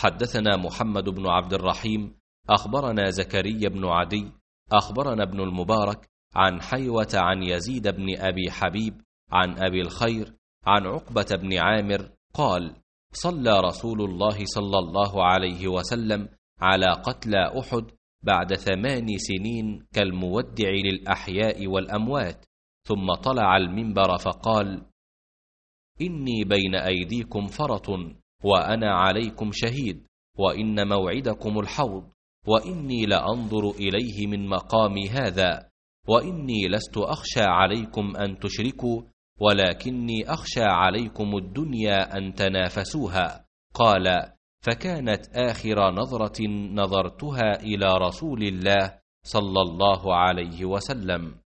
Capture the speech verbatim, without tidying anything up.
حدثنا محمد بن عبد الرحيم أخبرنا زكريا بن عدي أخبرنا ابن المبارك عن حيوة عن يزيد بن أبي حبيب عن أبي الخير عن عقبة بن عامر قال: صلى رسول الله صلى الله عليه وسلم على قتلى أحد بعد ثمان سنين كالمودع للأحياء والأموات، ثم طلع المنبر فقال: إني بين أيديكم فرط، وأنا عليكم شهيد، وإن موعدكم الحوض، وإني لأنظر إليه من مقامي هذا، وإني لست أخشى عليكم أن تشركوا، ولكني أخشى عليكم الدنيا أن تنافسوها. قال: فكانت آخر نظرة نظرتها إلى رسول الله صلى الله عليه وسلم.